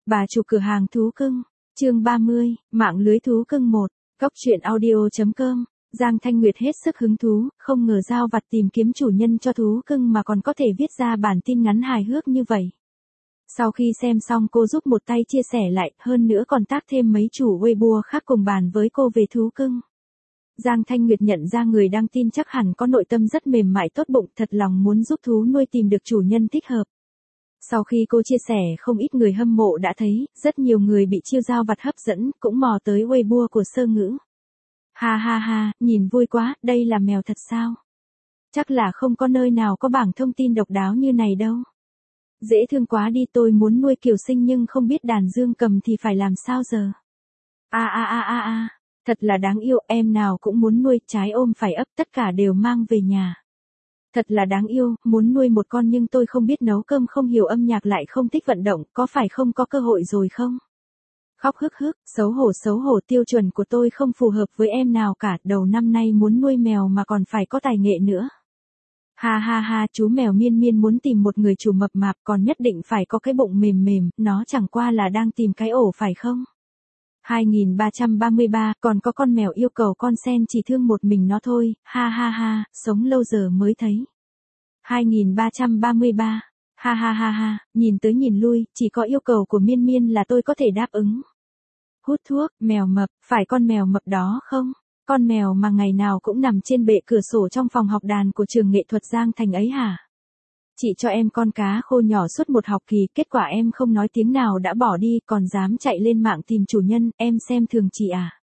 Bà chủ cửa hàng thú cưng, chương 30, mạng lưới thú cưng 1, Cóc truyện audio.com. Giang Thanh Nguyệt hết sức hứng thú, không ngờ Dao Vặt tìm kiếm chủ nhân cho thú cưng mà còn có thể viết ra bản tin ngắn hài hước như vậy. Sau khi xem xong cô giúp một tay chia sẻ lại, hơn nữa còn tác thêm mấy chủ Weibo khác cùng bàn với cô về thú cưng. Giang Thanh Nguyệt nhận ra người đăng tin chắc hẳn có nội tâm rất mềm mại tốt bụng, thật lòng muốn giúp thú nuôi tìm được chủ nhân thích hợp. Sau khi cô chia sẻ, không ít người hâm mộ đã thấy, rất nhiều người bị chiêu Dao Vặt hấp dẫn, cũng mò tới Weibo của Sơ Ngữ. Ha ha ha, nhìn vui quá, đây là mèo thật sao? Chắc là không có nơi nào có bảng thông tin độc đáo như này đâu. Dễ thương quá đi, tôi muốn nuôi Kiều Sinh nhưng không biết đàn dương cầm thì phải làm sao giờ? Thật là đáng yêu, em nào cũng muốn nuôi, trái ôm phải ấp, tất cả đều mang về nhà. Thật là đáng yêu, muốn nuôi một con nhưng tôi không biết nấu cơm, không hiểu âm nhạc, lại không thích vận động, có phải không có cơ hội rồi không? Khóc hức hức, xấu hổ, tiêu chuẩn của tôi không phù hợp với em nào cả, đầu năm nay muốn nuôi mèo mà còn phải có tài nghệ nữa. Ha ha ha, chú mèo Miên Miên muốn tìm một người chủ mập mạp, còn nhất định phải có cái bụng mềm mềm, nó chẳng qua là đang tìm cái ổ phải không? 2333, còn có con mèo yêu cầu con sen chỉ thương một mình nó thôi, ha ha ha, sống lâu giờ mới thấy. 2333, ha ha ha ha, nhìn tới nhìn lui, chỉ có yêu cầu của Miên Miên là tôi có thể đáp ứng. Hút thuốc, mèo mập, phải con mèo mập đó không? Con mèo mà ngày nào cũng nằm trên bệ cửa sổ trong phòng học đàn của trường nghệ thuật Giang Thành ấy hả? Chị cho em con cá khô nhỏ suốt một học kỳ, kết quả em không nói tiếng nào đã bỏ đi, còn dám chạy lên mạng tìm chủ nhân, em xem thường chị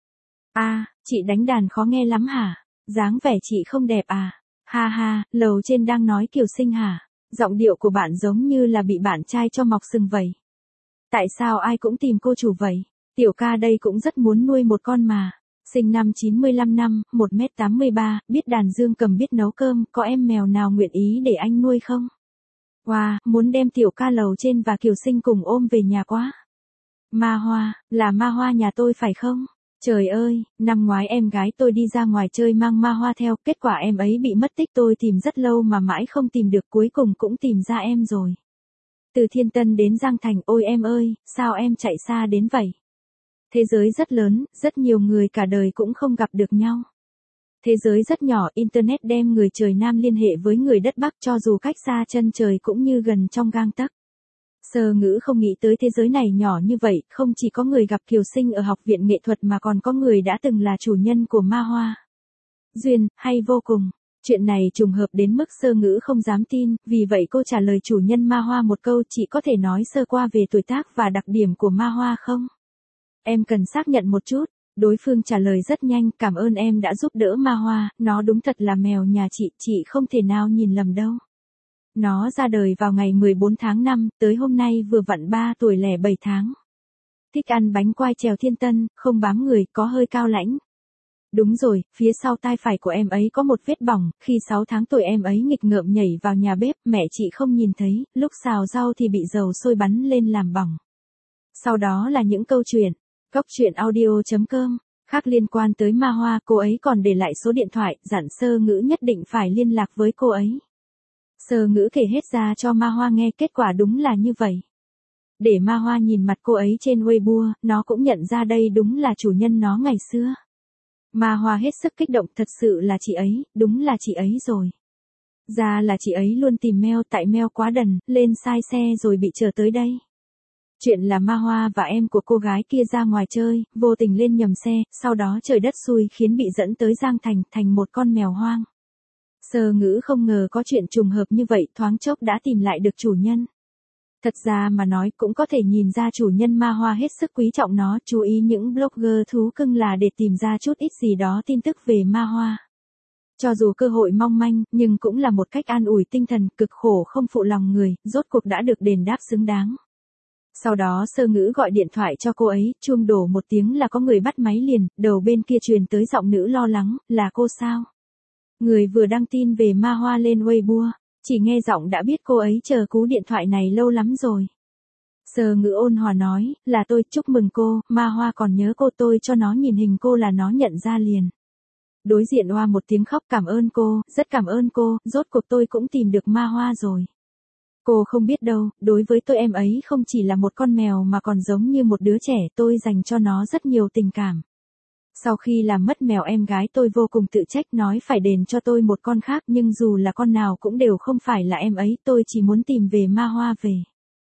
à? Chị đánh đàn khó nghe lắm hả? Dáng vẻ chị không đẹp à? Ha ha, lầu trên đang nói Kiều Sinh hả? Giọng điệu của bạn giống như là bị bạn trai cho mọc sừng vậy. Tại sao ai cũng tìm cô chủ vậy? Tiểu ca đây cũng rất muốn nuôi một con mà. Sinh năm 95 năm, 1m83, biết đàn dương cầm, biết nấu cơm, có em mèo nào nguyện ý để anh nuôi không? Wow, muốn đem tiểu ca lầu trên và Kiều Sinh cùng ôm về nhà quá. Ma Hoa, là Ma Hoa nhà tôi phải không? Trời ơi, năm ngoái em gái tôi đi ra ngoài chơi mang Ma Hoa theo, kết quả em ấy bị mất tích, tôi tìm rất lâu mà mãi không tìm được, cuối cùng cũng tìm ra em rồi. Từ Thiên Tân đến Giang Thành, ôi em ơi, sao em chạy xa đến vậy? Thế giới rất lớn, rất nhiều người cả đời cũng không gặp được nhau. Thế giới rất nhỏ, Internet đem người trời Nam liên hệ với người đất Bắc, cho dù cách xa chân trời cũng như gần trong gang tấc. Sơ Ngữ không nghĩ tới thế giới này nhỏ như vậy, không chỉ có người gặp Kiều Sinh ở học viện nghệ thuật mà còn có người đã từng là chủ nhân của Ma Hoa. Duyên, hay vô cùng. Chuyện này trùng hợp đến mức Sơ Ngữ không dám tin, vì vậy cô trả lời chủ nhân Ma Hoa một câu, chị có thể nói sơ qua về tuổi tác và đặc điểm của Ma Hoa không? Em cần xác nhận một chút. Đối phương trả lời rất nhanh, cảm ơn em đã giúp đỡ Ma Hoa, nó đúng thật là mèo nhà chị không thể nào nhìn lầm đâu. Nó ra đời vào ngày 14 tháng 5, tới hôm nay vừa vặn 3 tuổi lẻ 7 tháng. Thích ăn bánh quai trèo Thiên Tân, không bám người, có hơi cao lãnh. Đúng rồi, phía sau tai phải của em ấy có một vết bỏng, khi 6 tháng tuổi em ấy nghịch ngợm nhảy vào nhà bếp, mẹ chị không nhìn thấy, lúc xào rau thì bị dầu sôi bắn lên làm bỏng. Sau đó là những câu chuyện. Cóc truyện audio.com. Khác liên quan tới Ma Hoa, cô ấy còn để lại số điện thoại, dặn Sơ Ngữ nhất định phải liên lạc với cô ấy. Sơ Ngữ kể hết ra cho Ma Hoa nghe, kết quả đúng là như vậy. Để Ma Hoa nhìn mặt cô ấy trên Weibo, nó cũng nhận ra đây đúng là chủ nhân nó ngày xưa. Ma Hoa hết sức kích động, thật sự là chị ấy, đúng là chị ấy rồi. Ra là chị ấy luôn tìm meo, tại meo quá đần, lên sai xe rồi bị trở tới đây. Chuyện là Ma Hoa và em của cô gái kia ra ngoài chơi, vô tình lên nhầm xe, sau đó trời đất xui khiến bị dẫn tới Giang Thành, thành một con mèo hoang. Sơ Ngữ không ngờ có chuyện trùng hợp như vậy, thoáng chốc đã tìm lại được chủ nhân. Thật ra mà nói cũng có thể nhìn ra chủ nhân Ma Hoa hết sức quý trọng nó, chú ý những blogger thú cưng là để tìm ra chút ít gì đó tin tức về Ma Hoa. Cho dù cơ hội mong manh, nhưng cũng là một cách an ủi tinh thần, cực khổ không phụ lòng người, rốt cuộc đã được đền đáp xứng đáng. Sau đó Sơ Ngữ gọi điện thoại cho cô ấy, chuông đổ một tiếng là có người bắt máy liền, đầu bên kia truyền tới giọng nữ lo lắng, là cô sao? Người vừa đăng tin về Ma Hoa lên Weibo, chỉ nghe giọng đã biết cô ấy chờ cú điện thoại này lâu lắm rồi. Sơ Ngữ ôn hòa nói, là tôi, chúc mừng cô, Ma Hoa còn nhớ cô, tôi cho nó nhìn hình cô là nó nhận ra liền. Đối diện oa một tiếng khóc, cảm ơn cô, rất cảm ơn cô, rốt cuộc tôi cũng tìm được Ma Hoa rồi. Cô không biết đâu, đối với tôi em ấy không chỉ là một con mèo mà còn giống như một đứa trẻ, tôi dành cho nó rất nhiều tình cảm. Sau khi làm mất mèo em gái tôi vô cùng tự trách nói phải đền cho tôi một con khác nhưng dù là con nào cũng đều không phải là em ấy, tôi chỉ muốn tìm về Ma Hoa về.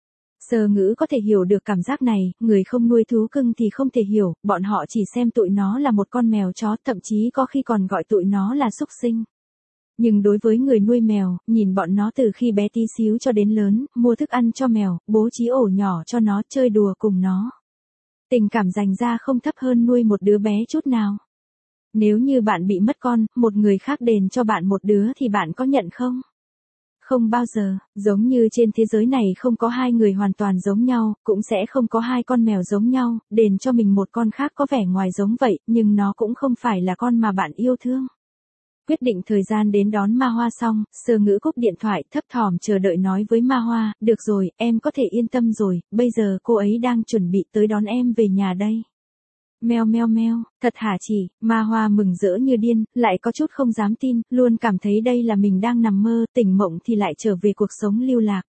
Sơ Ngữ có thể hiểu được cảm giác này, người không nuôi thú cưng thì không thể hiểu, bọn họ chỉ xem tụi nó là một con mèo chó, thậm chí có khi còn gọi tụi nó là súc sinh. Nhưng đối với người nuôi mèo, nhìn bọn nó từ khi bé tí xíu cho đến lớn, mua thức ăn cho mèo, bố trí ổ nhỏ cho nó, chơi đùa cùng nó. Tình cảm dành ra không thấp hơn nuôi một đứa bé chút nào. Nếu như bạn bị mất con, một người khác đền cho bạn một đứa thì bạn có nhận không? Không bao giờ, giống như trên thế giới này không có hai người hoàn toàn giống nhau, cũng sẽ không có hai con mèo giống nhau, đền cho mình một con khác có vẻ ngoài giống vậy, nhưng nó cũng không phải là con mà bạn yêu thương. Quyết định thời gian đến đón Ma Hoa xong, Sơ Ngữ cúp điện thoại thấp thỏm chờ đợi nói với Ma Hoa, được rồi, em có thể yên tâm rồi, bây giờ cô ấy đang chuẩn bị tới đón em về nhà đây. Meo meo meo, thật hả chị? Ma Hoa mừng rỡ như điên, lại có chút không dám tin, luôn cảm thấy đây là mình đang nằm mơ, tỉnh mộng thì lại trở về cuộc sống lưu lạc.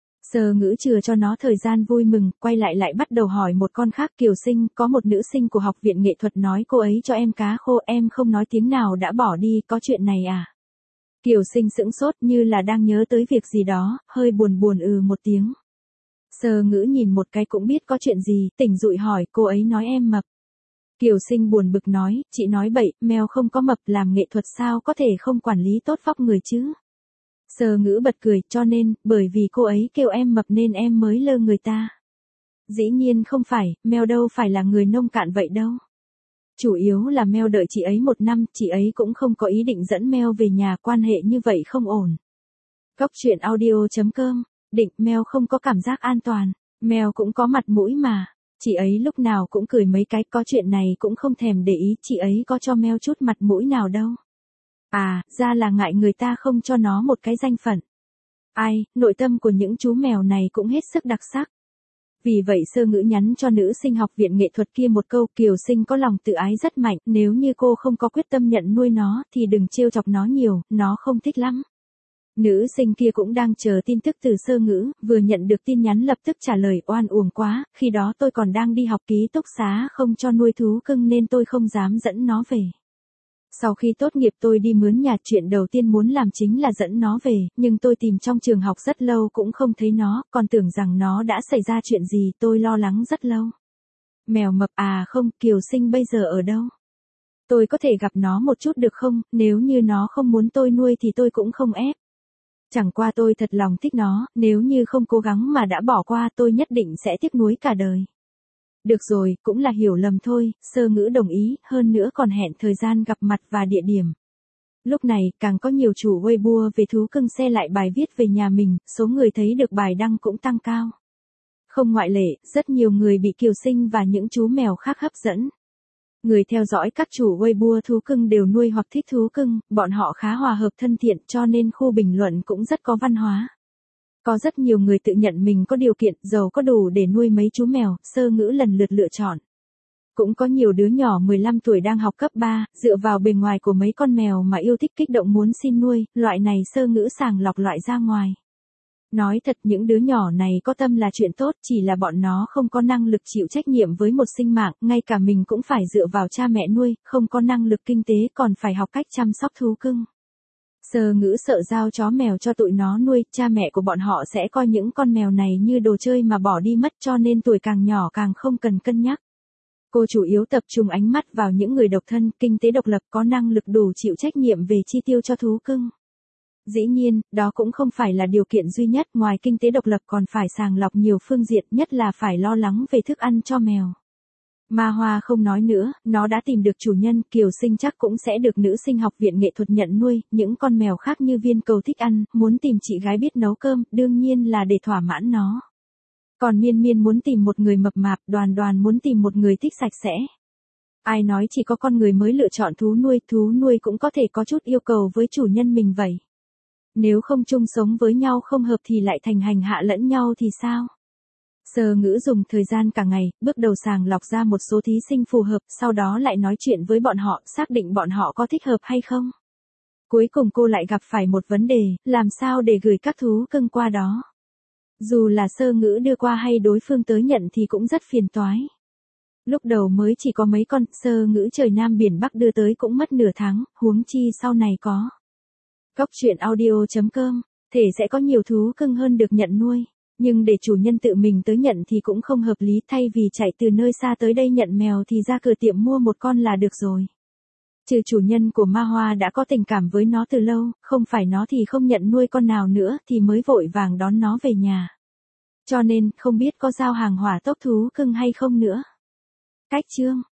Sơ Ngữ chừa cho nó thời gian vui mừng, quay lại bắt đầu hỏi một con khác. Kiều Sinh, có một nữ sinh của học viện nghệ thuật nói cô ấy cho em cá khô, em không nói tiếng nào đã bỏ đi, có chuyện này à? Kiều Sinh sững sốt như là đang nhớ tới việc gì đó, hơi buồn buồn một tiếng. Sơ Ngữ nhìn một cái cũng biết có chuyện gì, tỉnh dụi hỏi, cô ấy nói em mập. Kiều Sinh buồn bực nói, chị nói bậy, mèo không có mập, làm nghệ thuật sao có thể không quản lý tốt vóc người chứ? Sơ Ngữ bật cười, cho nên, bởi vì cô ấy kêu em mập nên em mới lơ người ta. Dĩ nhiên không phải, mèo đâu phải là người nông cạn vậy đâu. Chủ yếu là mèo đợi chị ấy 1 năm, chị ấy cũng không có ý định dẫn mèo về nhà, quan hệ như vậy không ổn. Góc truyện audio.com, định mèo không có cảm giác an toàn, mèo cũng có mặt mũi mà. Chị ấy lúc nào cũng cười mấy cái, có chuyện này cũng không thèm để ý, chị ấy có cho mèo chút mặt mũi nào đâu. À, ra là ngại người ta không cho nó một cái danh phận. Ai, nội tâm của những chú mèo này cũng hết sức đặc sắc. Vì vậy Sơ Ngữ nhắn cho nữ sinh học viện nghệ thuật kia một câu, Kiều Sinh có lòng tự ái rất mạnh, nếu như cô không có quyết tâm nhận nuôi nó thì đừng trêu chọc nó nhiều, nó không thích lắm. Nữ sinh kia cũng đang chờ tin tức từ Sơ Ngữ, vừa nhận được tin nhắn lập tức trả lời, oan uổng quá, khi đó tôi còn đang đi học ký túc xá không cho nuôi thú cưng nên tôi không dám dẫn nó về. Sau khi tốt nghiệp tôi đi mướn nhà, chuyện đầu tiên muốn làm chính là dẫn nó về, nhưng tôi tìm trong trường học rất lâu cũng không thấy nó, còn tưởng rằng nó đã xảy ra chuyện gì, tôi lo lắng rất lâu. Mèo mập à? Không, Kiều Sinh bây giờ ở đâu? Tôi có thể gặp nó một chút được không, nếu như nó không muốn tôi nuôi thì tôi cũng không ép. Chẳng qua tôi thật lòng thích nó, nếu như không cố gắng mà đã bỏ qua tôi nhất định sẽ tiếc nuối cả đời. Được rồi, cũng là hiểu lầm thôi, Sơ Ngữ đồng ý, hơn nữa còn hẹn thời gian gặp mặt và địa điểm. Lúc này, càng có nhiều chủ Weibo về thú cưng share lại bài viết về nhà mình, số người thấy được bài đăng cũng tăng cao. Không ngoại lệ, rất nhiều người bị Kiều Sinh và những chú mèo khác hấp dẫn. Người theo dõi các chủ Weibo thú cưng đều nuôi hoặc thích thú cưng, bọn họ khá hòa hợp thân thiện cho nên khu bình luận cũng rất có văn hóa. Có rất nhiều người tự nhận mình có điều kiện, giàu có đủ để nuôi mấy chú mèo, Sơ Ngữ lần lượt lựa chọn. Cũng có nhiều đứa nhỏ 15 tuổi đang học cấp 3, dựa vào bề ngoài của mấy con mèo mà yêu thích kích động muốn xin nuôi, loại này Sơ Ngữ sàng lọc loại ra ngoài. Nói thật những đứa nhỏ này có tâm là chuyện tốt, chỉ là bọn nó không có năng lực chịu trách nhiệm với một sinh mạng, ngay cả mình cũng phải dựa vào cha mẹ nuôi, không có năng lực kinh tế còn phải học cách chăm sóc thú cưng. Sơ Ngữ sợ giao chó mèo cho tụi nó nuôi, cha mẹ của bọn họ sẽ coi những con mèo này như đồ chơi mà bỏ đi mất cho nên tuổi càng nhỏ càng không cần cân nhắc. Cô chủ yếu tập trung ánh mắt vào những người độc thân, kinh tế độc lập có năng lực đủ chịu trách nhiệm về chi tiêu cho thú cưng. Dĩ nhiên, đó cũng không phải là điều kiện duy nhất, ngoài kinh tế độc lập còn phải sàng lọc nhiều phương diện, nhất là phải lo lắng về thức ăn cho mèo. Ma Hoa không nói nữa, nó đã tìm được chủ nhân, Kiều Sinh chắc cũng sẽ được nữ sinh học viện nghệ thuật nhận nuôi, những con mèo khác như Viên Cầu thích ăn, muốn tìm chị gái biết nấu cơm, đương nhiên là để thỏa mãn nó. Còn Miên Miên muốn tìm một người mập mạp, Đoàn Đoàn muốn tìm một người thích sạch sẽ. Ai nói chỉ có con người mới lựa chọn thú nuôi cũng có thể có chút yêu cầu với chủ nhân mình vậy. Nếu không chung sống với nhau không hợp thì lại thành hành hạ lẫn nhau thì sao? Sơ Ngữ dùng thời gian cả ngày, bước đầu sàng lọc ra một số thí sinh phù hợp, sau đó lại nói chuyện với bọn họ, xác định bọn họ có thích hợp hay không. Cuối cùng cô lại gặp phải một vấn đề, làm sao để gửi các thú cưng qua đó. Dù là Sơ Ngữ đưa qua hay đối phương tới nhận thì cũng rất phiền toái. Lúc đầu mới chỉ có mấy con, Sơ Ngữ trời Nam biển Bắc đưa tới cũng mất nửa tháng, huống chi sau này có. Cóc truyện audio.com, thể sẽ có nhiều thú cưng hơn được nhận nuôi. Nhưng để chủ nhân tự mình tới nhận thì cũng không hợp lý, thay vì chạy từ nơi xa tới đây nhận mèo thì ra cửa tiệm mua một con là được rồi. Trừ chủ nhân của Ma Hoa đã có tình cảm với nó từ lâu, không phải nó thì không nhận nuôi con nào nữa thì mới vội vàng đón nó về nhà. Cho nên, không biết có giao hàng hỏa tốc thú cưng hay không nữa. Cách chương